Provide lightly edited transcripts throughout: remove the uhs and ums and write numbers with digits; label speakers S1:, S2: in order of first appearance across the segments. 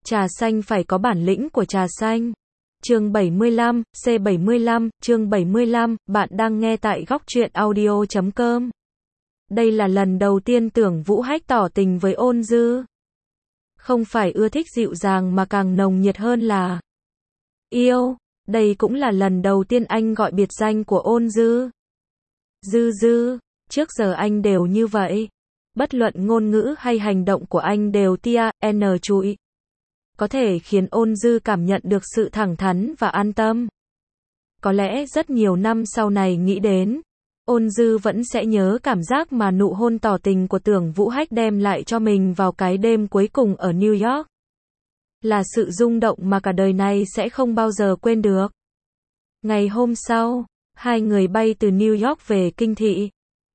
S1: Trà xanh phải có bản lĩnh của trà xanh. Chương 75, C75, chương 75, bạn đang nghe tại góc truyện audio.com. Đây là lần đầu tiên Tưởng Vũ Hách tỏ tình với Ôn Dư. Không phải ưa thích dịu dàng mà càng nồng nhiệt hơn là yêu. Đây cũng là lần đầu tiên anh gọi biệt danh của Ôn Dư. Dư Dư, trước giờ anh đều như vậy. Bất luận ngôn ngữ hay hành động của anh đều tia, chú ý. Có thể khiến Ôn Dư cảm nhận được sự thẳng thắn và an tâm. Có lẽ rất nhiều năm sau này nghĩ đến, Ôn Dư vẫn sẽ nhớ cảm giác mà nụ hôn tỏ tình của Tưởng Vũ Hách đem lại cho mình vào cái đêm cuối cùng ở New York. Là sự rung động mà cả đời này sẽ không bao giờ quên được. Ngày hôm sau, hai người bay từ New York về Kinh Thị.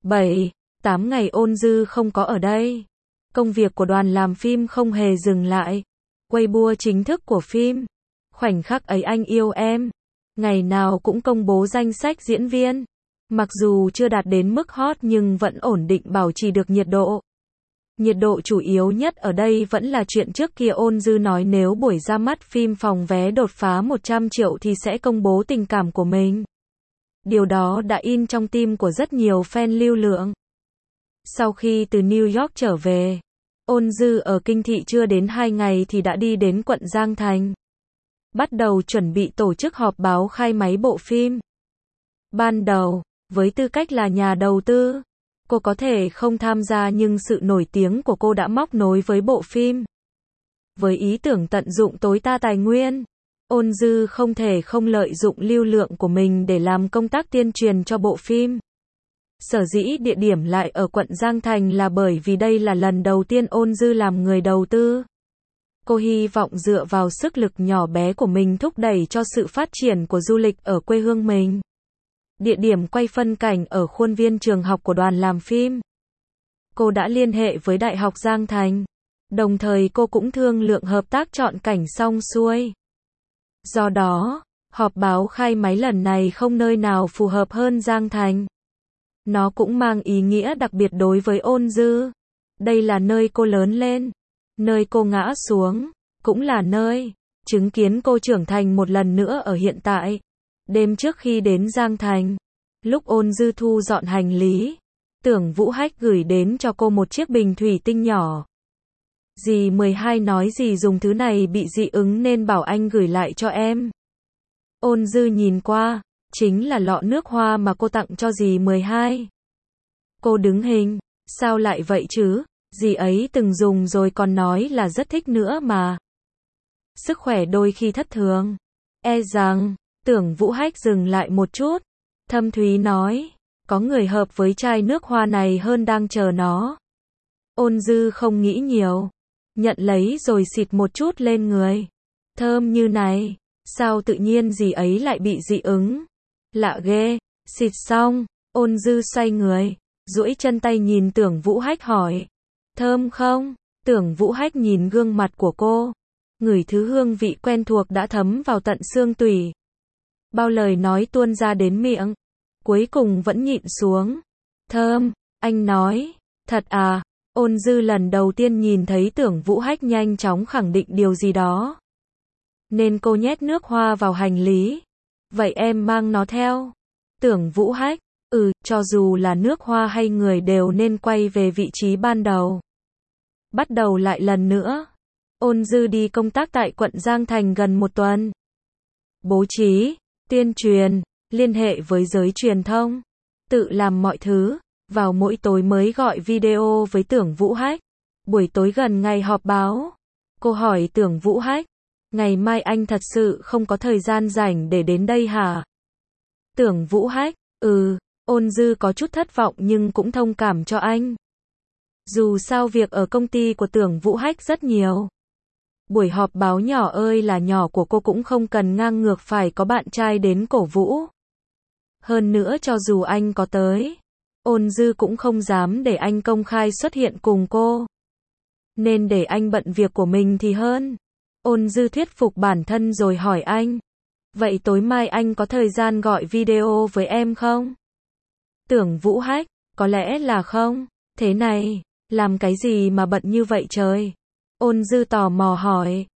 S1: 7-8 ngày Ôn Dư không có ở đây. Công việc của đoàn làm phim không hề dừng lại. Weibo chính thức của phim. Khoảnh khắc ấy anh yêu em. Ngày nào cũng công bố danh sách diễn viên. Mặc dù chưa đạt đến mức hot nhưng vẫn ổn định bảo trì được nhiệt độ. Nhiệt độ chủ yếu nhất ở đây vẫn là chuyện trước kia Ôn Dư nói nếu buổi ra mắt phim phòng vé đột phá 100 triệu thì sẽ công bố tình cảm của mình. Điều đó đã in trong tim của rất nhiều fan lưu lượng. Sau khi từ New York trở về, Ôn Dư ở Kinh Thị chưa đến 2 ngày thì đã đi đến quận Giang Thành. Bắt đầu chuẩn bị tổ chức họp báo khai máy bộ phim. Ban đầu, với tư cách là nhà đầu tư, cô có thể không tham gia nhưng sự nổi tiếng của cô đã móc nối với bộ phim. Với ý tưởng tận dụng tối đa tài nguyên, Ôn Dư không thể không lợi dụng lưu lượng của mình để làm công tác tuyên truyền cho bộ phim. Sở dĩ địa điểm lại ở quận Giang Thành là bởi vì đây là lần đầu tiên Ôn Dư làm người đầu tư. Cô hy vọng dựa vào sức lực nhỏ bé của mình thúc đẩy cho sự phát triển của du lịch ở quê hương mình. Địa điểm quay phân cảnh ở khuôn viên trường học của đoàn làm phim. Cô đã liên hệ với Đại học Giang Thành. Đồng thời cô cũng thương lượng hợp tác chọn cảnh xong xuôi. Do đó, họp báo khai máy lần này không nơi nào phù hợp hơn Giang Thành. Nó cũng mang ý nghĩa đặc biệt đối với Ôn Dư. Đây là nơi cô lớn lên, nơi cô ngã xuống, cũng là nơi chứng kiến cô trưởng thành một lần nữa ở hiện tại. Đêm trước khi đến Giang Thành, lúc Ôn Dư thu dọn hành lý, Tưởng Vũ Hách gửi đến cho cô một chiếc bình thủy tinh nhỏ. Dì 12 nói dì dùng thứ này bị dị ứng nên bảo anh gửi lại cho em. Ôn Dư nhìn qua, chính là lọ nước hoa mà cô tặng cho dì 12. Cô đứng hình, sao lại vậy chứ, dì ấy từng dùng rồi còn nói là rất thích nữa mà. Sức khỏe đôi khi thất thường. Rằng, Tưởng Vũ Hách dừng lại một chút. Thâm thúy nói, có người hợp với chai nước hoa này hơn đang chờ nó. Ôn Dư không nghĩ nhiều. Nhận lấy rồi xịt một chút lên người. Thơm như này, sao tự nhiên dì ấy lại bị dị ứng? Lạ ghê. Xịt xong, Ôn Dư xoay người, duỗi chân tay nhìn Tưởng Vũ Hách hỏi. Thơm không? Tưởng Vũ Hách nhìn gương mặt của cô. Ngửi thứ hương vị quen thuộc đã thấm vào tận xương tủy. Bao lời nói tuôn ra đến miệng. Cuối cùng vẫn nhịn xuống. Thơm, anh nói. Thật à? Ôn Dư lần đầu tiên nhìn thấy Tưởng Vũ Hách nhanh chóng khẳng định điều gì đó. Nên cô nhét nước hoa vào hành lý. Vậy em mang nó theo. Tưởng Vũ Hách, cho dù là nước hoa hay người đều nên quay về vị trí ban đầu. Bắt đầu lại lần nữa. Ôn Dư đi công tác tại quận Giang Thành gần 1 tuần. Bố trí, tuyên truyền, liên hệ với giới truyền thông, tự làm mọi thứ. Vào mỗi tối mới gọi video với Tưởng Vũ Hách. Buổi tối gần ngày họp báo, cô hỏi Tưởng Vũ Hách, ngày mai anh thật sự không có thời gian rảnh để đến đây hả? Tưởng Vũ Hách, Ôn Dư có chút thất vọng nhưng cũng thông cảm cho anh. Dù sao việc ở công ty của Tưởng Vũ Hách rất nhiều. Buổi họp báo nhỏ ơi là nhỏ của cô cũng không cần ngang ngược phải có bạn trai đến cổ vũ. Hơn nữa cho dù anh có tới, Ôn Dư cũng không dám để anh công khai xuất hiện cùng cô. Nên để anh bận việc của mình thì hơn. Ôn Dư thuyết phục bản thân rồi hỏi anh. Vậy tối mai anh có thời gian gọi video với em không? Tưởng Vũ Hách, có lẽ là không. Thế này, làm cái gì mà bận như vậy trời? Ôn Dư tò mò hỏi.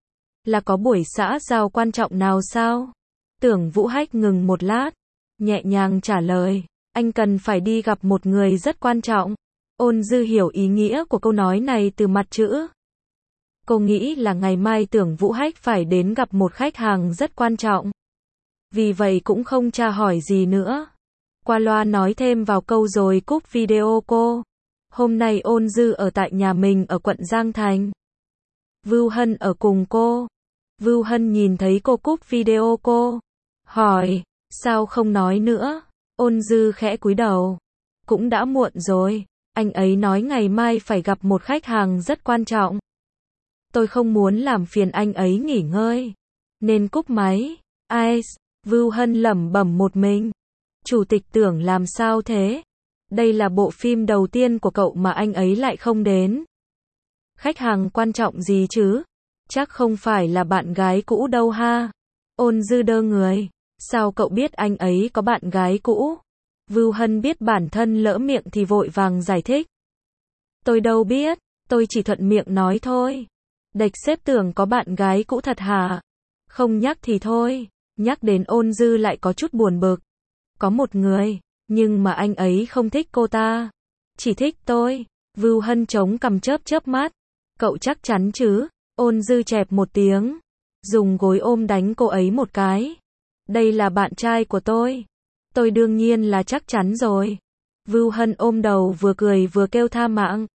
S1: Là có buổi xã giao quan trọng nào sao? Tưởng Vũ Hách ngừng một lát, nhẹ nhàng trả lời, anh cần phải đi gặp một người rất quan trọng. Ôn Dư hiểu ý nghĩa của câu nói này từ mặt chữ. Cô nghĩ là ngày mai Tưởng Vũ Hách phải đến gặp một khách hàng rất quan trọng. Vì vậy cũng không tra hỏi gì nữa. Qua loa nói thêm vào câu rồi cúp video cô. Hôm nay Ôn Dư ở tại nhà mình ở quận Giang Thành. Vưu Hân ở cùng cô. Vưu Hân nhìn thấy cô cúp video cô. Hỏi, sao không nói nữa? Ôn Dư khẽ cúi đầu. Cũng đã muộn rồi. Anh ấy nói ngày mai phải gặp một khách hàng rất quan trọng. Tôi không muốn làm phiền anh ấy nghỉ ngơi. Nên cúp máy. Ice. Vưu Hân lẩm bẩm một mình. Chủ tịch Tưởng làm sao thế? Đây là bộ phim đầu tiên của cậu mà anh ấy lại không đến. Khách hàng quan trọng gì chứ? Chắc không phải là bạn gái cũ đâu ha. Ôn Dư đơ người. Sao cậu biết anh ấy có bạn gái cũ? Vưu Hân biết bản thân lỡ miệng thì vội vàng giải thích. Tôi đâu biết, tôi chỉ thuận miệng nói thôi. Địch sếp Tưởng có bạn gái cũ thật hả? Không nhắc thì thôi. Nhắc đến Ôn Dư lại có chút buồn bực. Có một người, nhưng mà anh ấy không thích cô ta. Chỉ thích tôi. Vưu Hân chống cằm chớp mắt. Cậu chắc chắn chứ? Ôn Dư chẹp một tiếng. Dùng gối ôm đánh cô ấy một cái. Đây là bạn trai của tôi. Tôi đương nhiên là chắc chắn rồi. Vưu Hân ôm đầu vừa cười vừa kêu tha mạng.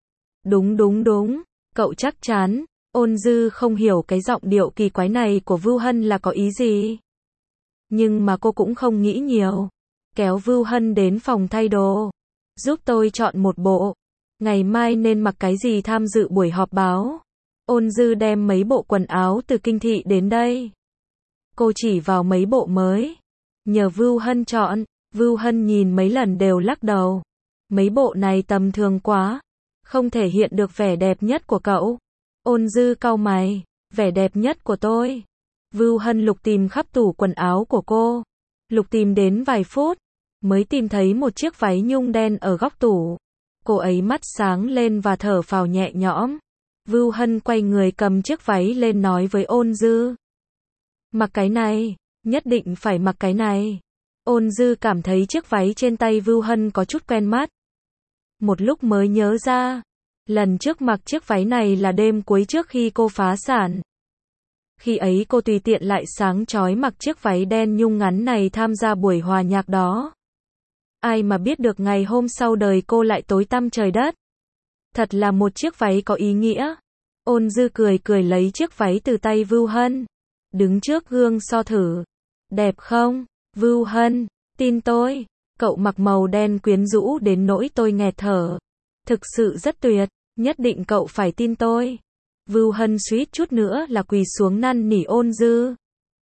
S1: Đúng. Cậu chắc chắn. Ôn Dư không hiểu cái giọng điệu kỳ quái này của Vưu Hân là có ý gì. Nhưng mà cô cũng không nghĩ nhiều. Kéo Vưu Hân đến phòng thay đồ. Giúp tôi chọn một bộ. Ngày mai nên mặc cái gì tham dự buổi họp báo. Ôn Dư đem mấy bộ quần áo từ kinh thị đến đây. Cô chỉ vào mấy bộ mới. Nhờ Vưu Hân chọn. Vưu Hân nhìn mấy lần đều lắc đầu. Mấy bộ này tầm thường quá. Không thể hiện được vẻ đẹp nhất của cậu. Ôn Dư cau mày. Vẻ đẹp nhất của tôi. Vưu Hân lục tìm khắp tủ quần áo của cô. Lục tìm đến vài phút. Mới tìm thấy một chiếc váy nhung đen ở góc tủ. Cô ấy mắt sáng lên và thở phào nhẹ nhõm. Vưu Hân quay người cầm chiếc váy lên nói với Ôn Dư. Mặc cái này. Nhất định phải mặc cái này. Ôn Dư cảm thấy chiếc váy trên tay Vưu Hân có chút quen mắt. Một lúc mới nhớ ra. Lần trước mặc chiếc váy này là đêm cuối trước khi cô phá sản. Khi ấy cô tùy tiện lại sáng chói mặc chiếc váy đen nhung ngắn này tham gia buổi hòa nhạc đó. Ai mà biết được ngày hôm sau đời cô lại tối tăm trời đất. Thật là một chiếc váy có ý nghĩa. Ôn Dư cười lấy chiếc váy từ tay Vưu Hân. Đứng trước gương so thử. Đẹp không? Vưu Hân, tin tôi. Cậu mặc màu đen quyến rũ đến nỗi tôi nghẹt thở. Thực sự rất tuyệt. Nhất định cậu phải tin tôi. Vưu Hân suýt chút nữa là quỳ xuống năn nỉ Ôn Dư.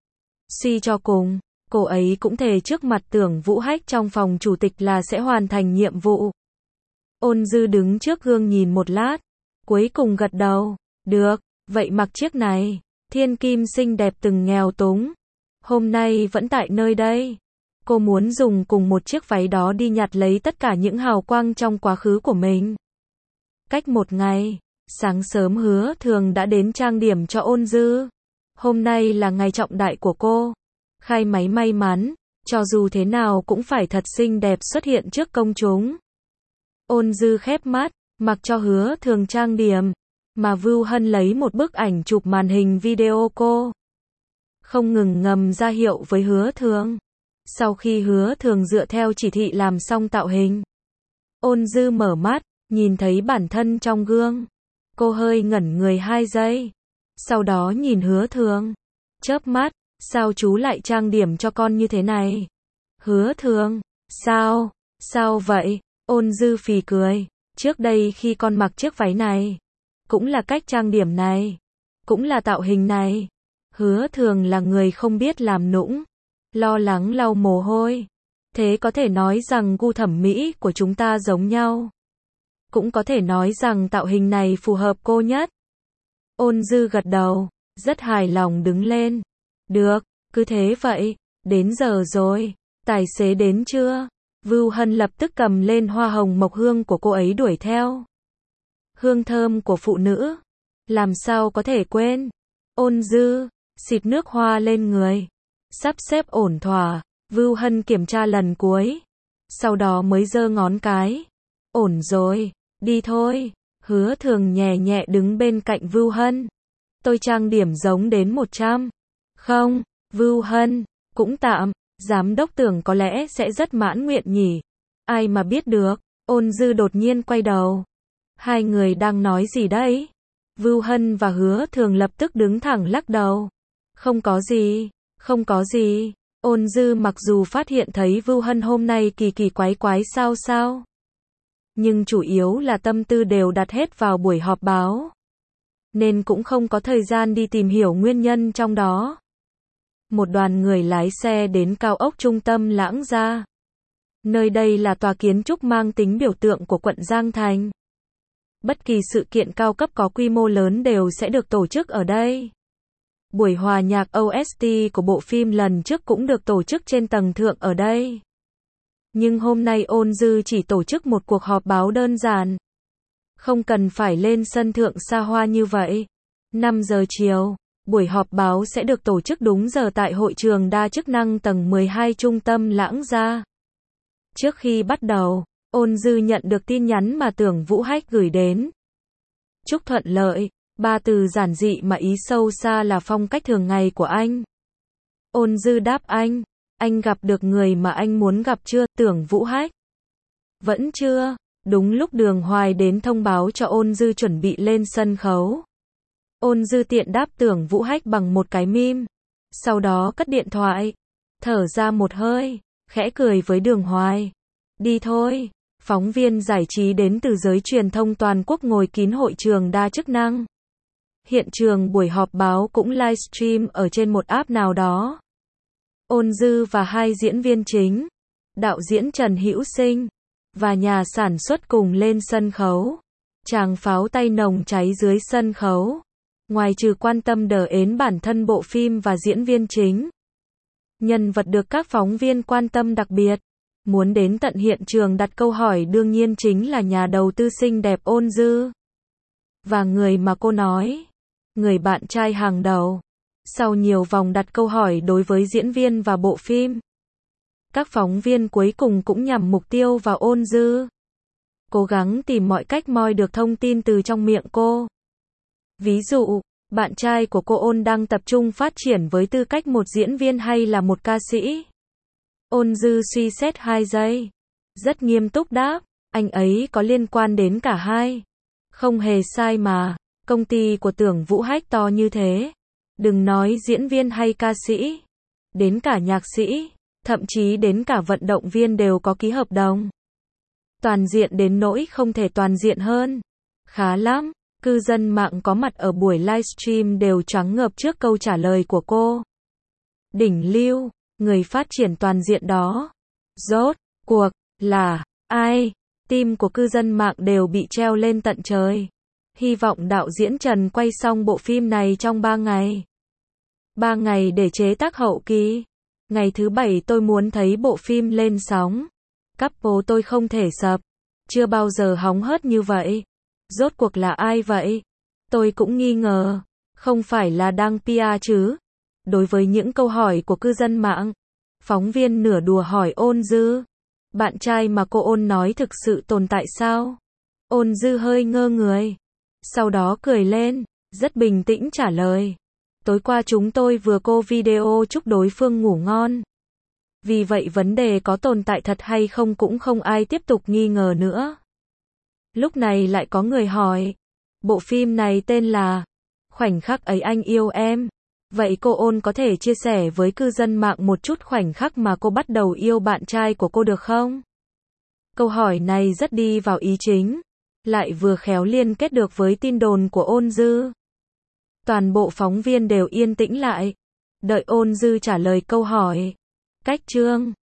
S1: Suy cho cùng, cô ấy cũng thề trước mặt Tưởng Vũ Hách trong phòng chủ tịch là sẽ hoàn thành nhiệm vụ. Ôn Dư đứng trước gương nhìn một lát, cuối cùng gật đầu. Được, vậy mặc chiếc này. Thiên kim xinh đẹp từng nghèo túng. Hôm nay vẫn tại nơi đây. Cô muốn dùng cùng một chiếc váy đó đi nhặt lấy tất cả những hào quang trong quá khứ của mình. Cách một ngày, sáng sớm Hứa Thường đã đến trang điểm cho Ôn Dư. Hôm nay là ngày trọng đại của cô. Khai máy may mắn, cho dù thế nào cũng phải thật xinh đẹp xuất hiện trước công chúng. Ôn Dư khép mắt, mặc cho Hứa Thường trang điểm, mà Vưu Hân lấy một bức ảnh chụp màn hình video cô. Không ngừng ngầm ra hiệu với Hứa Thường. Sau khi Hứa Thường dựa theo chỉ thị làm xong tạo hình, Ôn Dư mở mắt, nhìn thấy bản thân trong gương. Cô hơi ngẩn người 2 giây. Sau đó nhìn Hứa Thường. Chớp mắt, sao chú lại trang điểm cho con như thế này? Hứa Thường, sao vậy? Ôn Dư phì cười. Trước đây khi con mặc chiếc váy này, cũng là cách trang điểm này, cũng là tạo hình này. Hứa Thường là người không biết làm nũng, lo lắng lau mồ hôi. Thế có thể nói rằng gu thẩm mỹ của chúng ta giống nhau. Cũng có thể nói rằng tạo hình này phù hợp cô nhất. Ôn Dư gật đầu, rất hài lòng đứng lên. Được, cứ thế vậy. Đến giờ rồi. Tài xế đến chưa? Vưu Hân lập tức cầm lên hoa hồng mộc hương của cô ấy đuổi theo. Hương thơm của phụ nữ. Làm sao có thể quên? Ôn Dư, xịt nước hoa lên người, sắp xếp ổn thỏa. Vưu Hân kiểm tra lần cuối, sau đó mới giơ ngón cái. Ổn rồi, đi thôi. Hứa Thường nhẹ nhẹ đứng bên cạnh Vưu Hân. Tôi trang điểm giống đến 100. Không, Vưu Hân, cũng tạm. Giám đốc Tưởng có lẽ sẽ rất mãn nguyện nhỉ. Ai mà biết được. Ôn Dư đột nhiên quay đầu. Hai người đang nói gì đấy? Vưu Hân và Hứa Thường lập tức đứng thẳng lắc đầu. Không có gì, không có gì. Ôn Dư mặc dù phát hiện thấy Vưu Hân hôm nay kỳ kỳ quái quái sao, nhưng chủ yếu là tâm tư đều đặt hết vào buổi họp báo, nên cũng không có thời gian đi tìm hiểu nguyên nhân trong đó. Một đoàn người lái xe đến cao ốc trung tâm Lãng Gia. Nơi đây là tòa kiến trúc mang tính biểu tượng của quận Giang Thành. Bất kỳ sự kiện cao cấp có quy mô lớn đều sẽ được tổ chức ở đây. Buổi hòa nhạc OST của bộ phim lần trước cũng được tổ chức trên tầng thượng ở đây. Nhưng hôm nay Ôn Dư chỉ tổ chức một cuộc họp báo đơn giản. Không cần phải lên sân thượng xa hoa như vậy. 5 giờ chiều, buổi họp báo sẽ được tổ chức đúng giờ tại hội trường đa chức năng tầng 12 trung tâm Lãng Gia. Trước khi bắt đầu, Ôn Dư nhận được tin nhắn mà Tưởng Vũ Hách gửi đến. Chúc thuận lợi. 3 từ giản dị mà ý sâu xa là phong cách thường ngày của anh. Ôn Dư đáp anh gặp được người mà anh muốn gặp chưa, Tưởng Vũ Hách? Vẫn chưa. Đúng lúc Đường Hoài đến thông báo cho Ôn Dư chuẩn bị lên sân khấu. Ôn Dư tiện đáp Tưởng Vũ Hách bằng một cái mím. Sau đó cất điện thoại. Thở ra một hơi, khẽ cười với Đường Hoài. Đi thôi. Phóng viên giải trí đến từ giới truyền thông toàn quốc ngồi kín hội trường đa chức năng. Hiện trường buổi họp báo cũng livestream ở trên một app nào đó. Ôn Dư và hai diễn viên chính, đạo diễn Trần Hữu Sinh và nhà sản xuất cùng lên sân khấu. Tràng pháo tay nồng cháy dưới sân khấu. Ngoài trừ quan tâm đờ ến bản thân bộ phim và diễn viên chính, nhân vật được các phóng viên quan tâm đặc biệt, muốn đến tận hiện trường đặt câu hỏi đương nhiên chính là nhà đầu tư xinh đẹp Ôn Dư. Và người mà cô nói, người bạn trai hàng đầu. Sau nhiều vòng đặt câu hỏi đối với diễn viên và bộ phim, các phóng viên cuối cùng cũng nhằm mục tiêu vào Ôn Dư. Cố gắng tìm mọi cách moi được thông tin từ trong miệng cô. Ví dụ, bạn trai của cô Ôn đang tập trung phát triển với tư cách một diễn viên hay là một ca sĩ? Ôn Dư suy xét 2 giây. Rất nghiêm túc đáp, anh ấy có liên quan đến cả hai. Không hề sai mà, công ty của Tưởng Vũ Hách to như thế. Đừng nói diễn viên hay ca sĩ, đến cả nhạc sĩ, thậm chí đến cả vận động viên đều có ký hợp đồng. Toàn diện đến nỗi không thể toàn diện hơn. Khá lắm, cư dân mạng có mặt ở buổi livestream đều choáng ngợp trước câu trả lời của cô. Đỉnh lưu, người phát triển toàn diện đó. Rốt cuộc là ai? Tim của cư dân mạng đều bị treo lên tận trời. Hy vọng đạo diễn Trần quay xong bộ phim này trong 3 ngày. 3 ngày để chế tác hậu kỳ. Ngày thứ 7 tôi muốn thấy bộ phim lên sóng. Couple tôi không thể sập. Chưa bao giờ hóng hớt như vậy. Rốt cuộc là ai vậy? Tôi cũng nghi ngờ. Không phải là đang PR chứ? Đối với những câu hỏi của cư dân mạng, phóng viên nửa đùa hỏi Ôn Dư. Bạn trai mà cô Ôn nói thực sự tồn tại sao? Ôn Dư hơi ngơ người. Sau đó cười lên, rất bình tĩnh trả lời. Tối qua chúng tôi vừa cô video chúc đối phương ngủ ngon. Vì vậy vấn đề có tồn tại thật hay không cũng không ai tiếp tục nghi ngờ nữa. Lúc này lại có người hỏi. Bộ phim này tên là Khoảnh khắc ấy anh yêu em. Vậy cô Ôn có thể chia sẻ với cư dân mạng một chút khoảnh khắc mà cô bắt đầu yêu bạn trai của cô được không? Câu hỏi này rất đi vào ý chính, lại vừa khéo liên kết được với tin đồn của Ôn Dư. Toàn bộ phóng viên đều yên tĩnh lại, đợi Ôn Dư trả lời câu hỏi. Cách chương